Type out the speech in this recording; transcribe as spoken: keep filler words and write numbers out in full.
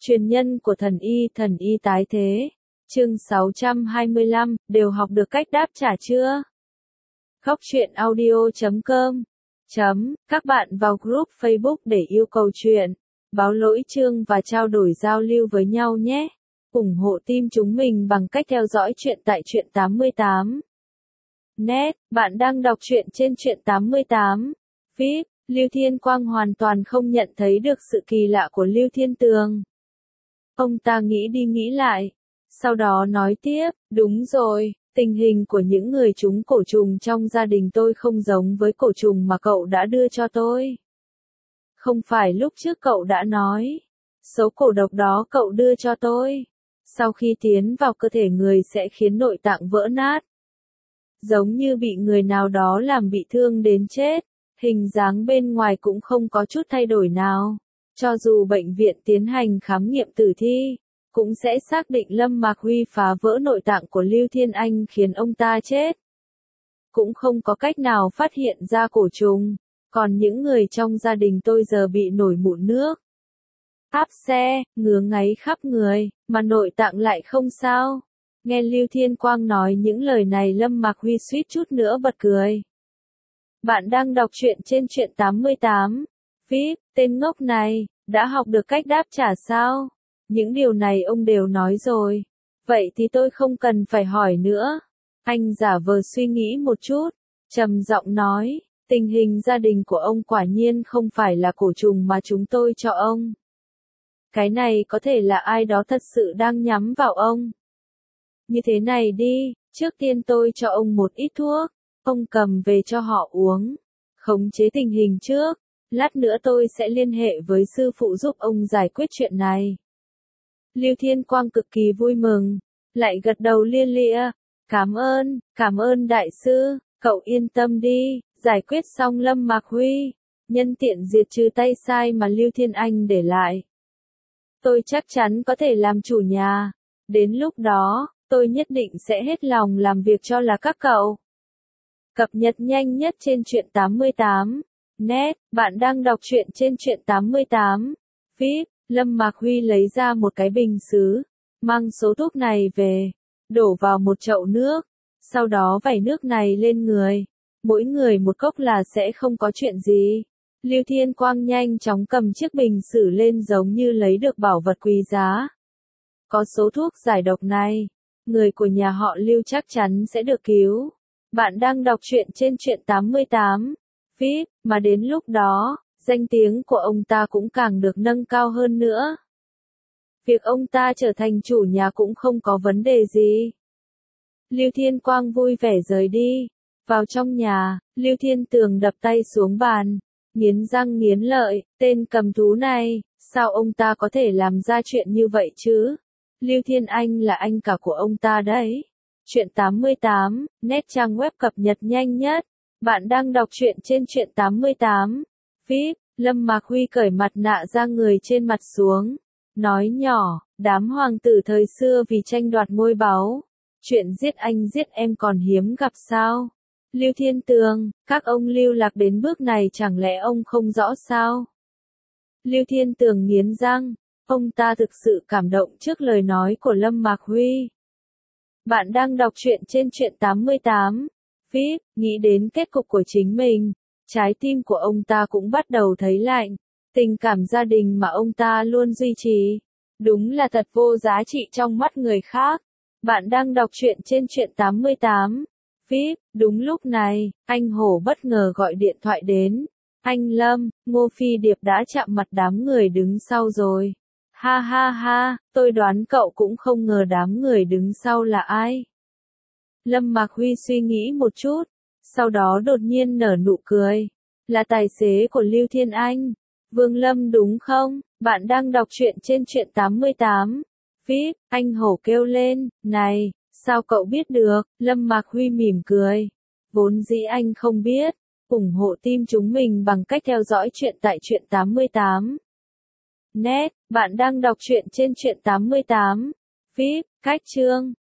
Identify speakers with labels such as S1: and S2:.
S1: Truyền nhân của thần y, thần y tái thế. Chương sáu trăm hai mươi lăm, đều học được cách đáp trả chưa? Khóc chuyện audio chấm com chấm, các bạn vào group Facebook để yêu cầu chuyện, báo lỗi chương và trao đổi giao lưu với nhau nhé. ủng hộ team chúng mình bằng cách theo dõi chuyện tại Truyện tám mươi tám net. Bạn đang đọc truyện trên Truyện tám mươi tám Feed. Lưu Thiên Quang hoàn toàn không nhận thấy được sự kỳ lạ của Lưu Thiên Tường. Ông ta nghĩ đi nghĩ lại, sau đó nói tiếp, đúng rồi, tình hình của những người trúng cổ trùng trong gia đình tôi không giống với cổ trùng mà cậu đã đưa cho tôi. Không phải lúc trước cậu đã nói, số cổ độc đó cậu đưa cho tôi, sau khi tiến vào cơ thể người sẽ khiến nội tạng vỡ nát. Giống như bị người nào đó làm bị thương đến chết, hình dáng bên ngoài cũng không có chút thay đổi nào. Cho dù bệnh viện tiến hành khám nghiệm tử thi, cũng sẽ xác định Lâm Mạc Huy phá vỡ nội tạng của Lưu Thiên Anh khiến ông ta chết. Cũng không có cách nào phát hiện ra cổ trùng, còn những người trong gia đình tôi giờ bị nổi mụn nước, áp xe, ngứa ngáy khắp người, mà nội tạng lại không sao. Nghe Lưu Thiên Quang nói những lời này, Lâm Mạc Huy suýt chút nữa bật cười. Bạn đang đọc truyện trên Truyện tám mươi tám Feed. Tên ngốc này, đã học được cách đáp trả sao? Những điều này ông đều nói rồi. Vậy thì tôi không cần phải hỏi nữa. Anh giả vờ suy nghĩ một chút, trầm giọng nói, tình hình gia đình của ông quả nhiên không phải là cổ trùng mà chúng tôi cho ông. Cái này có thể là ai đó thật sự đang nhắm vào ông. Như thế này đi, trước tiên tôi cho ông một ít thuốc, ông cầm về cho họ uống, khống chế tình hình trước. Lát nữa tôi sẽ liên hệ với sư phụ giúp ông giải quyết chuyện này. Lưu Thiên Quang cực kỳ vui mừng, lại gật đầu lia lịa. Cảm ơn, cảm ơn đại sư, cậu yên tâm đi, giải quyết xong Lâm Mạc Huy, nhân tiện diệt trừ tay sai mà Lưu Thiên Anh để lại. Tôi chắc chắn có thể làm chủ nhà, đến lúc đó, tôi nhất định sẽ hết lòng làm việc cho là các cậu. Cập nhật nhanh nhất trên Truyện tám mươi tám net, bạn đang đọc truyện trên Truyện tám mươi tám Feed. Lâm Mạc Huy lấy ra một cái bình sứ, mang số thuốc này về, đổ vào một chậu nước, sau đó vẩy nước này lên người, mỗi người một cốc là sẽ không có chuyện gì. Lưu Thiên Quang nhanh chóng cầm chiếc bình sứ lên giống như lấy được bảo vật quý giá. Có số thuốc giải độc này, người của nhà họ Lưu chắc chắn sẽ được cứu. Bạn đang đọc truyện trên Truyện tám mươi tám Feed, mà đến lúc đó, danh tiếng của ông ta cũng càng được nâng cao hơn nữa. Việc ông ta trở thành chủ nhà cũng không có vấn đề gì. Lưu Thiên Quang vui vẻ rời đi. Vào trong nhà, Lưu Thiên Tường đập tay xuống bàn, nghiến răng nghiến lợi, tên cầm thú này, sao ông ta có thể làm ra chuyện như vậy chứ? Lưu Thiên Anh là anh cả của ông ta đấy. Truyện tám mươi tám, net trang web cập nhật nhanh nhất. Bạn đang đọc truyện trên Truyện tám mươi tám Feed. Lâm Mạc Huy cởi mặt nạ ra người trên mặt xuống, nói nhỏ, đám hoàng tử thời xưa vì tranh đoạt ngôi báu, chuyện giết anh giết em còn hiếm gặp sao? Lưu Thiên Tường, các ông lưu lạc đến bước này chẳng lẽ ông không rõ sao? Lưu Thiên Tường nghiến răng, ông ta thực sự cảm động trước lời nói của Lâm Mạc Huy. Bạn đang đọc truyện trên Truyện tám mươi tám Feed. Nghĩ đến kết cục của chính mình, trái tim của ông ta cũng bắt đầu thấy lạnh. Tình cảm gia đình mà ông ta luôn duy trì, đúng là thật vô giá trị trong mắt người khác. Bạn đang đọc truyện trên Truyện tám mươi tám Feed. Đúng lúc này, anh Hổ bất ngờ gọi điện thoại đến. Anh Lâm, Ngô Phi Điệp đã chạm mặt đám người đứng sau rồi. Ha ha ha, tôi đoán cậu cũng không ngờ đám người đứng sau là ai. Lâm Mạc Huy suy nghĩ một chút, sau đó đột nhiên nở nụ cười. Là tài xế của Lưu Thiên Anh. Vương Lâm đúng không? Bạn đang đọc truyện trên Truyện tám mươi tám Feed. Anh Hổ kêu lên, này, sao cậu biết được? Lâm Mạc Huy mỉm cười. Vốn dĩ anh không biết. ủng hộ team chúng mình bằng cách theo dõi chuyện tại Truyện tám mươi tám net. Bạn đang đọc truyện trên Truyện tám mươi tám Feed. Cách chương